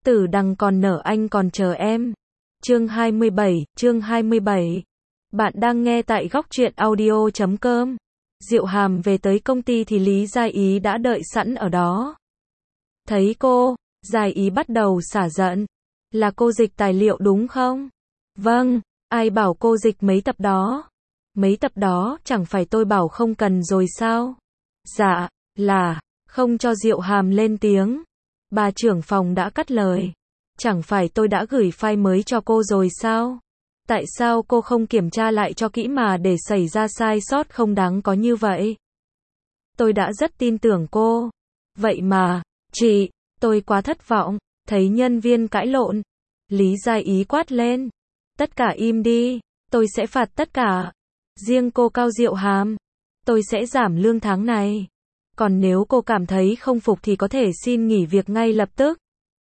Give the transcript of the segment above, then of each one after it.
Tử đằng còn nở anh còn chờ em. Chương 27. Bạn đang nghe tại góc truyện audio.com. Diệu Hàm về tới công ty thì Lý Gia Ý đã đợi sẵn ở đó. Thấy cô, Gia Ý bắt đầu xả giận. Là cô dịch tài liệu đúng không? Vâng, ai bảo cô dịch mấy tập đó? Mấy tập đó chẳng phải tôi bảo không cần rồi sao? Dạ, là, không cho Diệu Hàm lên tiếng. Bà trưởng phòng đã cắt lời. Chẳng phải tôi đã gửi file mới cho cô rồi sao? Tại sao cô không kiểm tra lại cho kỹ mà để xảy ra sai sót không đáng có như vậy? Tôi đã rất tin tưởng cô. Vậy mà, chị, tôi quá thất vọng. Thấy nhân viên cãi lộn. Lý Gia Ý quát lên. Tất cả im đi, tôi sẽ phạt tất cả. Riêng cô Cao Diệu Hàm, tôi sẽ giảm lương tháng này. Còn nếu cô cảm thấy không phục thì có thể xin nghỉ việc ngay lập tức.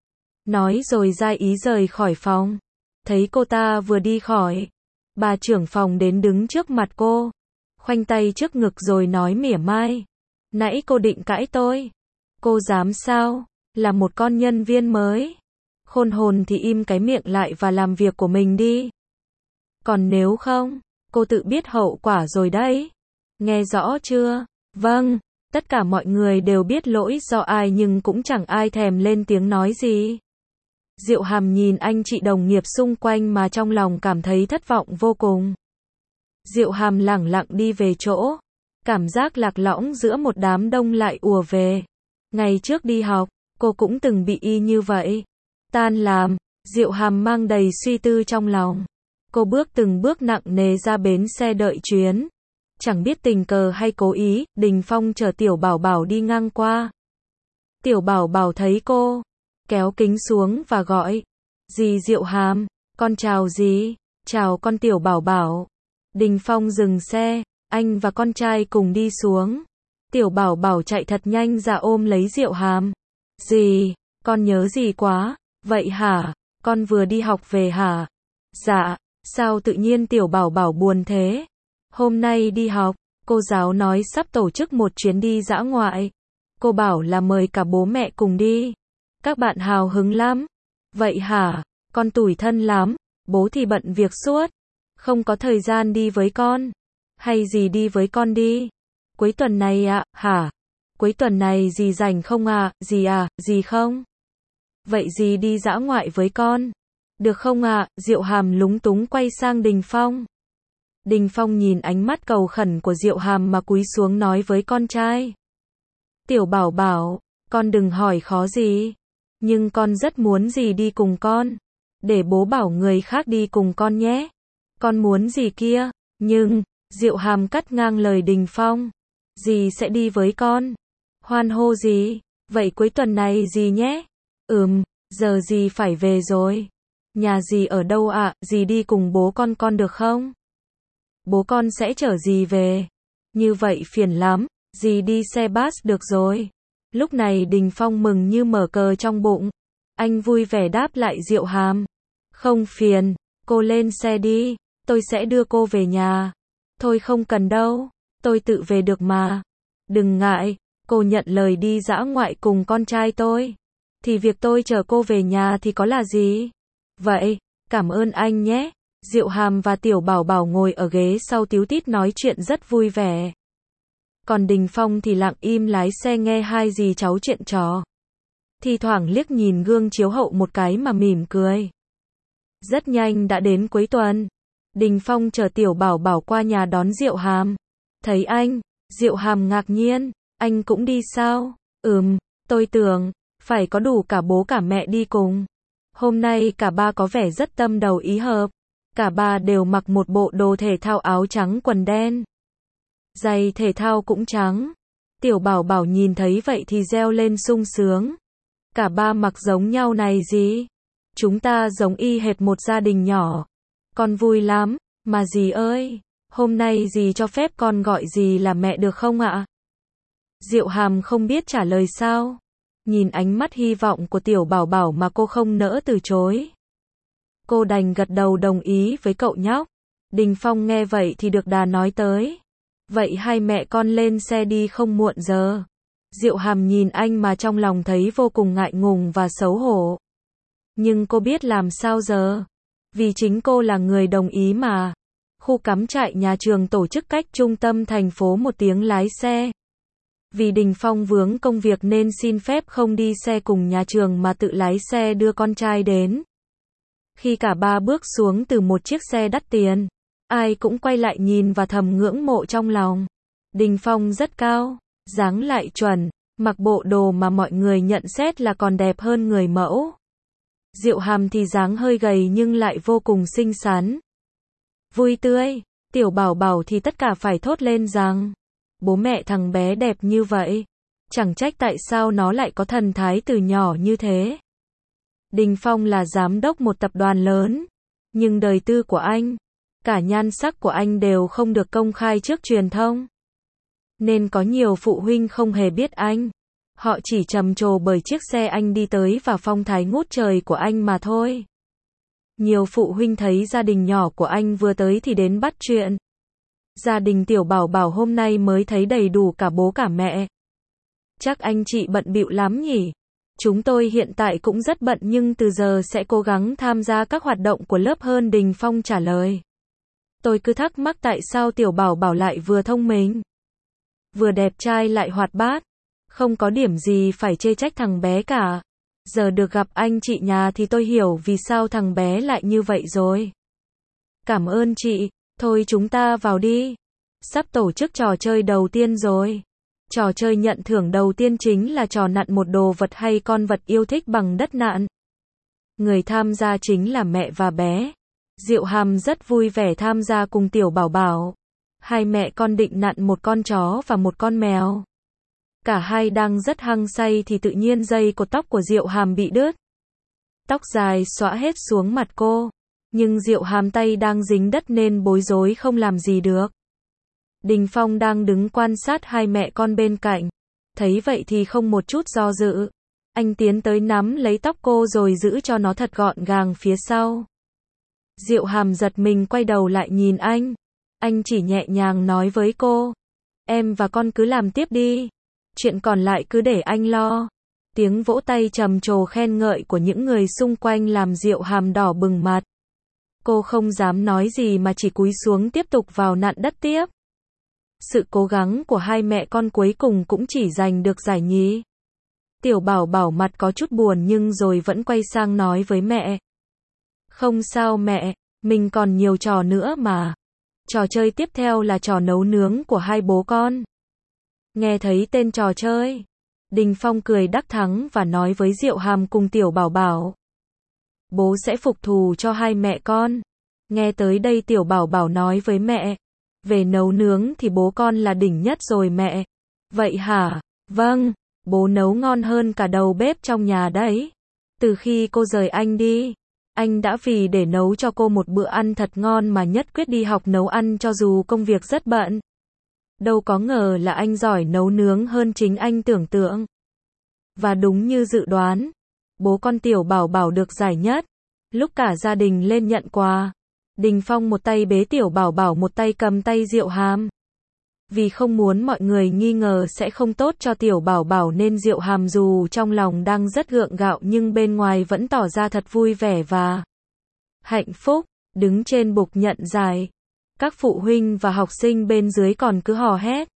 Nói rồi Gia Ý rời khỏi phòng. Thấy cô ta vừa đi khỏi, bà trưởng phòng đến đứng trước mặt cô, khoanh tay trước ngực rồi nói mỉa mai. Nãy cô định cãi tôi. Cô dám sao? Là một con nhân viên mới. Khôn hồn thì im cái miệng lại và làm việc của mình đi. Còn nếu không, cô tự biết hậu quả rồi đấy. Nghe rõ chưa? Vâng, tất cả mọi người đều biết lỗi do ai nhưng cũng chẳng ai thèm lên tiếng nói gì. Diệu Hàm nhìn anh chị đồng nghiệp xung quanh mà trong lòng cảm thấy thất vọng vô cùng. Diệu Hàm lẳng lặng đi về chỗ. Cảm giác lạc lõng giữa một đám đông lại ùa về. Ngày trước đi học, cô cũng từng bị y như vậy. Tan làm, Diệu Hàm mang đầy suy tư trong lòng. Cô bước từng bước nặng nề ra bến xe đợi chuyến. Chẳng biết tình cờ hay cố ý, Đình Phong chở Tiểu Bảo Bảo đi ngang qua. Tiểu Bảo Bảo thấy cô, kéo kính xuống và gọi. Dì Diệu Hàm, con chào dì. Chào con Tiểu Bảo Bảo. Đình Phong dừng xe, anh và con trai cùng đi xuống. Tiểu Bảo Bảo chạy thật nhanh ra ôm lấy Diệu Hàm. Dì, con nhớ dì quá. Vậy hả? Con vừa đi học về hả? Dạ, sao tự nhiên Tiểu Bảo Bảo buồn thế? Hôm nay đi học, cô giáo nói sắp tổ chức một chuyến đi dã ngoại. Cô bảo là mời cả bố mẹ cùng đi. Các bạn hào hứng lắm. Vậy hả? Con tủi thân lắm. Bố thì bận việc suốt. Không có thời gian đi với con. Hay dì đi với con đi. Cuối tuần này ạ, hả? Cuối tuần này dì rảnh không ạ? Dì không? Vậy dì đi dã ngoại với con. Được không ạ? Diệu Hàm lúng túng quay sang Đình Phong. Đình Phong nhìn ánh mắt cầu khẩn của Diệu Hàm mà cúi xuống nói với con trai. Tiểu Bảo Bảo, con đừng hỏi khó gì. Nhưng con rất muốn dì đi cùng con. Để bố bảo người khác đi cùng con nhé. Con muốn gì kia. Nhưng, Diệu Hàm cắt ngang lời Đình Phong. Dì sẽ đi với con. Hoan hô gì? Vậy cuối tuần này dì nhé. Giờ dì phải về rồi. Nhà dì ở đâu ạ? Dì đi cùng bố con được không? Bố con sẽ chở dì về. Như vậy phiền lắm. Dì đi xe bus được rồi. Lúc này Đình Phong mừng như mở cờ trong bụng. Anh vui vẻ đáp lại Diệu Hàm. Không phiền, cô lên xe đi. Tôi sẽ đưa cô về nhà. Thôi không cần đâu. Tôi tự về được mà. Đừng ngại, cô nhận lời đi dã ngoại cùng con trai tôi. Thì việc tôi chở cô về nhà thì có là gì? Vậy, cảm ơn anh nhé. Diệu Hàm và Tiểu Bảo Bảo ngồi ở ghế sau tíu tít nói chuyện rất vui vẻ. Còn Đình Phong thì lặng im lái xe nghe hai dì cháu chuyện trò. Thì thoảng liếc nhìn gương chiếu hậu một cái mà mỉm cười. Rất nhanh đã đến cuối tuần. Đình Phong chở Tiểu Bảo Bảo qua nhà đón Diệu Hàm. Thấy anh, Diệu Hàm ngạc nhiên. Anh cũng đi sao? Tôi tưởng phải có đủ cả bố cả mẹ đi cùng. Hôm nay cả ba có vẻ rất tâm đầu ý hợp. Cả ba đều mặc một bộ đồ thể thao áo trắng quần đen. Giày thể thao cũng trắng. Tiểu Bảo Bảo nhìn thấy vậy thì reo lên sung sướng. Cả ba mặc giống nhau này gì? Chúng ta giống y hệt một gia đình nhỏ. Con vui lắm. Mà dì ơi, hôm nay dì cho phép con gọi dì là mẹ được không ạ? Diệu Hàm không biết trả lời sao. Nhìn ánh mắt hy vọng của Tiểu Bảo Bảo mà cô không nỡ từ chối. Cô đành gật đầu đồng ý với cậu nhóc. Đình Phong nghe vậy thì được đà nói tới. Vậy hai mẹ con lên xe đi không muộn giờ. Diệu Hàm nhìn anh mà trong lòng thấy vô cùng ngại ngùng và xấu hổ. Nhưng cô biết làm sao giờ? Vì chính cô là người đồng ý mà. Khu cắm trại nhà trường tổ chức cách trung tâm thành phố 1 tiếng lái xe. Vì Đình Phong vướng công việc nên xin phép không đi xe cùng nhà trường mà tự lái xe đưa con trai đến. Khi cả ba bước xuống từ một chiếc xe đắt tiền, ai cũng quay lại nhìn và thầm ngưỡng mộ trong lòng. Đình Phong rất cao, dáng lại chuẩn, mặc bộ đồ mà mọi người nhận xét là còn đẹp hơn người mẫu. Diệu Hàm thì dáng hơi gầy nhưng lại vô cùng xinh xắn. Vui tươi, Tiểu Bảo Bảo thì tất cả phải thốt lên rằng, bố mẹ thằng bé đẹp như vậy, chẳng trách tại sao nó lại có thần thái từ nhỏ như thế. Đình Phong là giám đốc một tập đoàn lớn, nhưng đời tư của anh, cả nhan sắc của anh đều không được công khai trước truyền thông. Nên có nhiều phụ huynh không hề biết anh. Họ chỉ trầm trồ bởi chiếc xe anh đi tới và phong thái ngút trời của anh mà thôi. Nhiều phụ huynh thấy gia đình nhỏ của anh vừa tới thì đến bắt chuyện. Gia đình Tiểu Bảo Bảo hôm nay mới thấy đầy đủ cả bố cả mẹ. Chắc anh chị bận bịu lắm nhỉ? Chúng tôi hiện tại cũng rất bận nhưng từ giờ sẽ cố gắng tham gia các hoạt động của lớp hơn, Đình Phong trả lời. Tôi cứ thắc mắc tại sao Tiểu Bảo Bảo lại vừa thông minh, vừa đẹp trai lại hoạt bát. Không có điểm gì phải chê trách thằng bé cả. Giờ được gặp anh chị nhà thì tôi hiểu vì sao thằng bé lại như vậy rồi. Cảm ơn chị, thôi chúng ta vào đi. Sắp tổ chức trò chơi đầu tiên rồi. Trò chơi nhận thưởng đầu tiên chính là trò nặn một đồ vật hay con vật yêu thích bằng đất nặn. Người tham gia chính là mẹ và bé. Diệu Hàm rất vui vẻ tham gia cùng Tiểu Bảo Bảo. Hai mẹ con định nặn một con chó và một con mèo. Cả hai đang rất hăng say thì tự nhiên dây cột tóc của Diệu Hàm bị đứt. Tóc dài xõa hết xuống mặt cô. Nhưng Diệu Hàm tay đang dính đất nên bối rối không làm gì được. Đình Phong đang đứng quan sát hai mẹ con bên cạnh. Thấy vậy thì không một chút do dự. Anh tiến tới nắm lấy tóc cô rồi giữ cho nó thật gọn gàng phía sau. Diệu Hàm giật mình quay đầu lại nhìn anh. Anh chỉ nhẹ nhàng nói với cô. Em và con cứ làm tiếp đi. Chuyện còn lại cứ để anh lo. Tiếng vỗ tay trầm trồ khen ngợi của những người xung quanh làm Diệu Hàm đỏ bừng mặt. Cô không dám nói gì mà chỉ cúi xuống tiếp tục vào nặn đất tiếp. Sự cố gắng của hai mẹ con cuối cùng cũng chỉ giành được giải nhì. Tiểu Bảo Bảo mặt có chút buồn nhưng rồi vẫn quay sang nói với mẹ. Không sao mẹ, mình còn nhiều trò nữa mà. Trò chơi tiếp theo là trò nấu nướng của hai bố con. Nghe thấy tên trò chơi, Đình Phong cười đắc thắng và nói với Diệu Hàm cùng Tiểu Bảo Bảo. Bố sẽ phục thù cho hai mẹ con. Nghe tới đây Tiểu Bảo Bảo nói với mẹ. Về nấu nướng thì bố con là đỉnh nhất rồi mẹ. Vậy hả? Vâng, bố nấu ngon hơn cả đầu bếp trong nhà đấy. Từ khi cô rời anh đi, anh đã vì để nấu cho cô một bữa ăn thật ngon mà nhất quyết đi học nấu ăn cho dù công việc rất bận. Đâu có ngờ là anh giỏi nấu nướng hơn chính anh tưởng tượng. Và đúng như dự đoán, bố con Tiểu Bảo Bảo được giải nhất. Lúc cả gia đình lên nhận quà, Đình Phong một tay bế Tiểu Bảo Bảo một tay cầm tay Diệu Hàm. Vì không muốn mọi người nghi ngờ sẽ không tốt cho Tiểu Bảo Bảo nên Diệu Hàm dù trong lòng đang rất gượng gạo nhưng bên ngoài vẫn tỏ ra thật vui vẻ và hạnh phúc, đứng trên bục nhận giải. Các phụ huynh và học sinh bên dưới còn cứ hò hét.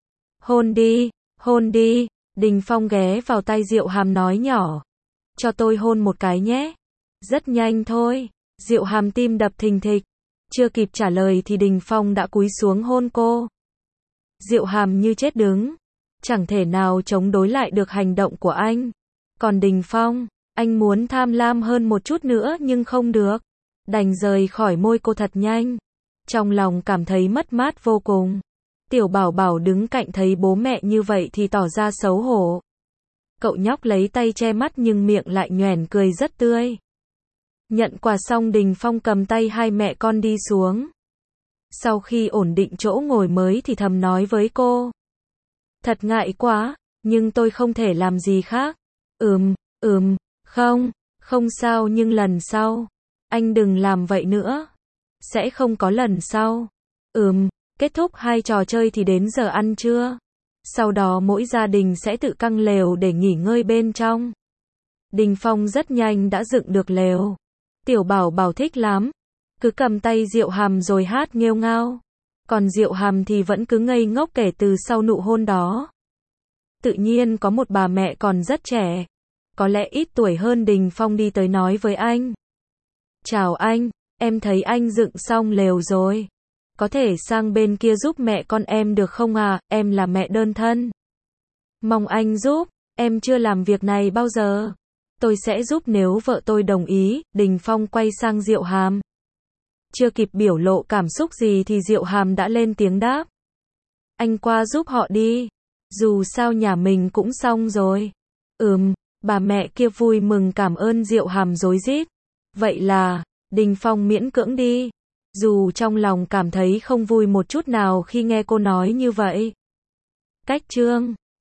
Hôn đi, Đình Phong ghé vào tay Diệu Hàm nói nhỏ. Cho tôi hôn một cái nhé. Rất nhanh thôi. Diệu Hàm tim đập thình thịch. Chưa kịp trả lời thì Đình Phong đã cúi xuống hôn cô. Diệu Hàm như chết đứng. Chẳng thể nào chống đối lại được hành động của anh. Còn Đình Phong, anh muốn tham lam hơn một chút nữa nhưng không được. Đành rời khỏi môi cô thật nhanh. Trong lòng cảm thấy mất mát vô cùng. Tiểu Bảo Bảo đứng cạnh thấy bố mẹ như vậy thì tỏ ra xấu hổ. Cậu nhóc lấy tay che mắt nhưng miệng lại nhoẻn cười rất tươi. Nhận quà xong Đình Phong cầm tay hai mẹ con đi xuống. Sau khi ổn định chỗ ngồi mới thì thầm nói với cô. Thật ngại quá, nhưng tôi không thể làm gì khác. Không sao nhưng lần sau, anh đừng làm vậy nữa. Sẽ không có lần sau. Kết thúc hai trò chơi thì đến giờ ăn trưa. Sau đó mỗi gia đình sẽ tự căng lều để nghỉ ngơi bên trong. Đình Phong rất nhanh đã dựng được lều. Tiểu Bảo Bảo thích lắm, cứ cầm tay Diệu Hàm rồi hát nghêu ngao. Còn Diệu Hàm thì vẫn cứ ngây ngốc kể từ sau nụ hôn đó. Tự nhiên có một bà mẹ còn rất trẻ, có lẽ ít tuổi hơn Đình Phong đi tới nói với anh. Chào anh, em thấy anh dựng xong lều rồi. Có thể sang bên kia giúp mẹ con em được không à, em là mẹ đơn thân. Mong anh giúp, em chưa làm việc này bao giờ. Tôi sẽ giúp nếu vợ tôi đồng ý. Đình Phong quay sang Diệu Hàm. Chưa kịp biểu lộ cảm xúc gì thì Diệu Hàm đã lên tiếng đáp. Anh qua giúp họ đi. Dù sao nhà mình cũng xong rồi. Bà mẹ kia vui mừng cảm ơn Diệu Hàm rối rít. Vậy là, Đình Phong miễn cưỡng đi. Dù trong lòng cảm thấy không vui một chút nào khi nghe cô nói như vậy. Cách chương